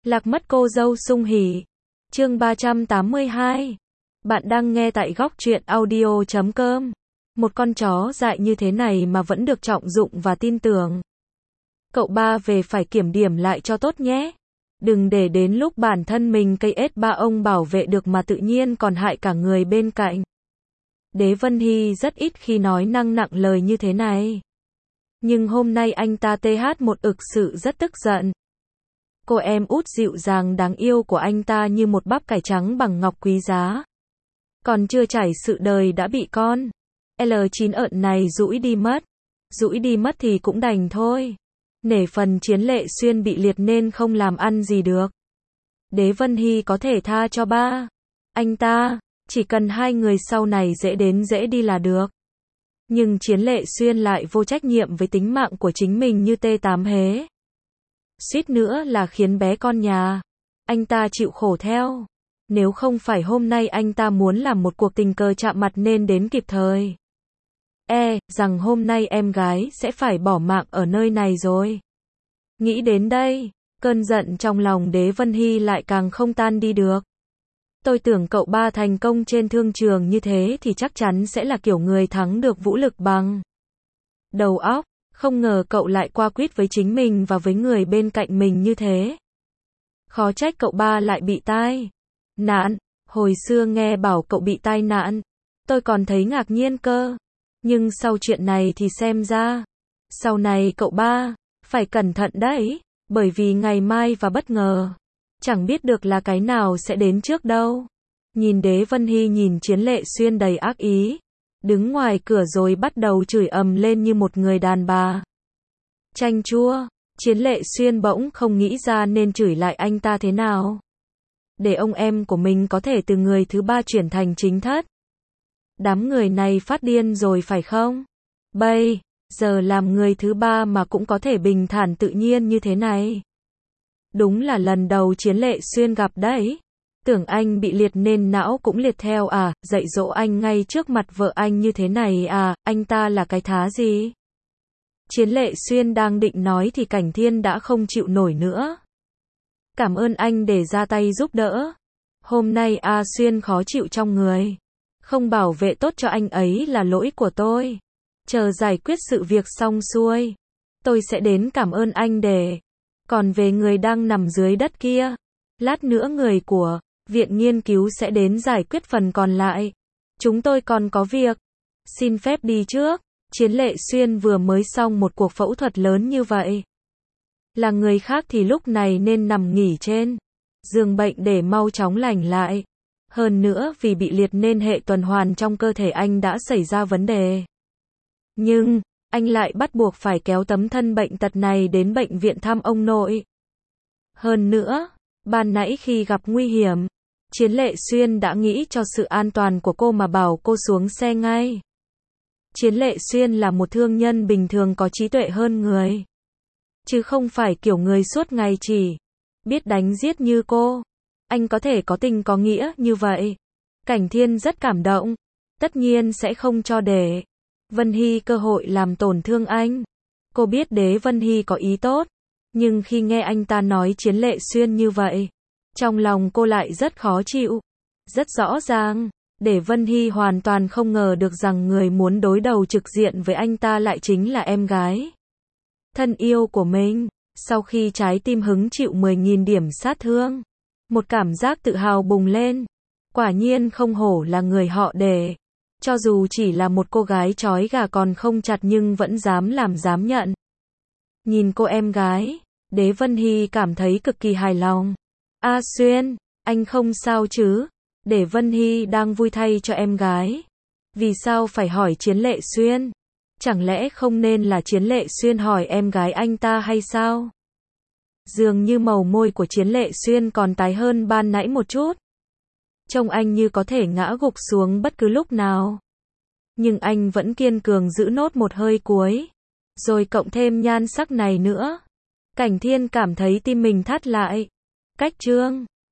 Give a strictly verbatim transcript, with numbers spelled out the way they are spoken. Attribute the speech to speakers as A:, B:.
A: Lạc mất cô dâu sung hỉ. Chương ba trăm tám mươi hai. Bạn đang nghe tại góc truyện audio chấm com. Một con chó dại như thế này mà vẫn được trọng dụng và tin tưởng. Cậu ba về phải kiểm điểm lại cho tốt nhé. Đừng để đến lúc bản thân mình cây ết ba ông bảo vệ được mà tự nhiên còn hại cả người bên cạnh. Đế Vân Hy rất ít khi nói năng nặng lời như thế này. Nhưng hôm nay anh ta th một ực sự rất tức giận. Cô em út dịu dàng đáng yêu của anh ta như một bắp cải trắng bằng ngọc quý giá. Còn chưa trải sự đời đã bị con L chín ợn này dũi đi mất. Dũi đi mất thì cũng đành thôi. Nể phần Chiến Lệ Xuyên bị liệt nên không làm ăn gì được. Đế Vân Hy có thể tha cho ba anh ta, chỉ cần hai người sau này dễ đến dễ đi là được. Nhưng Chiến Lệ Xuyên lại vô trách nhiệm với tính mạng của chính mình như tê tám hế. Suýt nữa là khiến bé con nhà anh ta chịu khổ theo. Nếu không phải hôm nay anh ta muốn làm một cuộc tình cờ chạm mặt nên đến kịp thời. E, rằng hôm nay em gái sẽ phải bỏ mạng ở nơi này rồi. Nghĩ đến đây, cơn giận trong lòng Đế Vân Hy lại càng không tan đi được. Tôi tưởng cậu ba thành công trên thương trường như thế thì chắc chắn sẽ là kiểu người thắng được vũ lực bằng đầu óc. Không ngờ cậu lại qua quýt với chính mình và với người bên cạnh mình như thế. Khó trách cậu ba lại bị tai nạn. Hồi xưa nghe bảo cậu bị tai nạn, tôi còn thấy ngạc nhiên cơ. Nhưng sau chuyện này thì xem ra, sau này cậu ba phải cẩn thận đấy, bởi vì ngày mai và bất ngờ, chẳng biết được là cái nào sẽ đến trước đâu. Nhìn Đế Vân Hy nhìn Chiến Lệ Xuyên đầy ác ý, đứng ngoài cửa rồi bắt đầu chửi ầm lên như một người đàn bà chanh chua. Chiến Lệ Xuyên bỗng không nghĩ ra nên chửi lại anh ta thế nào để ông em của mình có thể từ người thứ ba chuyển thành chính thất. Đám người này phát điên rồi phải không? Bây giờ làm người thứ ba mà cũng có thể bình thản tự nhiên như thế này. Đúng là lần đầu Chiến Lệ Xuyên gặp đấy. Tưởng anh bị liệt nên não cũng liệt theo à, dạy dỗ anh ngay trước mặt vợ anh như thế này à, anh ta là cái thá gì? Chiến Lệ Xuyên đang định nói thì Cảnh Thiên đã không chịu nổi nữa. Cảm ơn anh để ra tay giúp đỡ. Hôm nay A Xuyên khó chịu trong người. Không bảo vệ tốt cho anh ấy là lỗi của tôi. Chờ giải quyết sự việc xong xuôi, tôi sẽ đến cảm ơn anh để. Còn về người đang nằm dưới đất kia, lát nữa người của viện nghiên cứu sẽ đến giải quyết phần còn lại. Chúng tôi còn có việc. Xin phép đi trước. Chiến Lệ Xuyên vừa mới xong một cuộc phẫu thuật lớn như vậy. Là người khác thì lúc này nên nằm nghỉ trên giường bệnh để mau chóng lành lại. Hơn nữa vì bị liệt nên hệ tuần hoàn trong cơ thể anh đã xảy ra vấn đề. Nhưng, anh lại bắt buộc phải kéo tấm thân bệnh tật này đến bệnh viện thăm ông nội. Hơn nữa, ban nãy khi gặp nguy hiểm, Chiến Lệ Xuyên đã nghĩ cho sự an toàn của cô mà bảo cô xuống xe ngay. Chiến Lệ Xuyên là một thương nhân bình thường có trí tuệ hơn người. Chứ không phải kiểu người suốt ngày chỉ biết đánh giết như cô. Anh có thể có tình có nghĩa như vậy. Cảnh Thiên rất cảm động. Tất nhiên sẽ không cho để Vân Hy cơ hội làm tổn thương anh. Cô biết Đế Vân Hy có ý tốt. Nhưng khi nghe anh ta nói Chiến Lệ Xuyên như vậy, trong lòng cô lại rất khó chịu. Rất rõ ràng, Đế Vân Hy hoàn toàn không ngờ được rằng người muốn đối đầu trực diện với anh ta lại chính là em gái thân yêu của mình. Sau khi trái tim hứng chịu mười nghìn điểm sát thương, một cảm giác tự hào bùng lên. Quả nhiên không hổ là người họ Đế. Cho dù chỉ là một cô gái trói gà còn không chặt nhưng vẫn dám làm dám nhận. Nhìn cô em gái, Đế Vân Hy cảm thấy cực kỳ hài lòng. A Xuyên, anh không sao chứ? Đế Vân Hy đang vui thay cho em gái. Vì sao phải hỏi Chiến Lệ Xuyên? Chẳng lẽ không nên là Chiến Lệ Xuyên hỏi em gái anh ta hay sao? Dường như màu môi của Chiến Lệ Xuyên còn tái hơn ban nãy một chút. Trông anh như có thể ngã gục xuống bất cứ lúc nào. Nhưng anh vẫn kiên cường giữ nốt một hơi cuối. Rồi cộng thêm nhan sắc này nữa. Cảnh Thiên cảm thấy tim mình thắt lại. Cách chương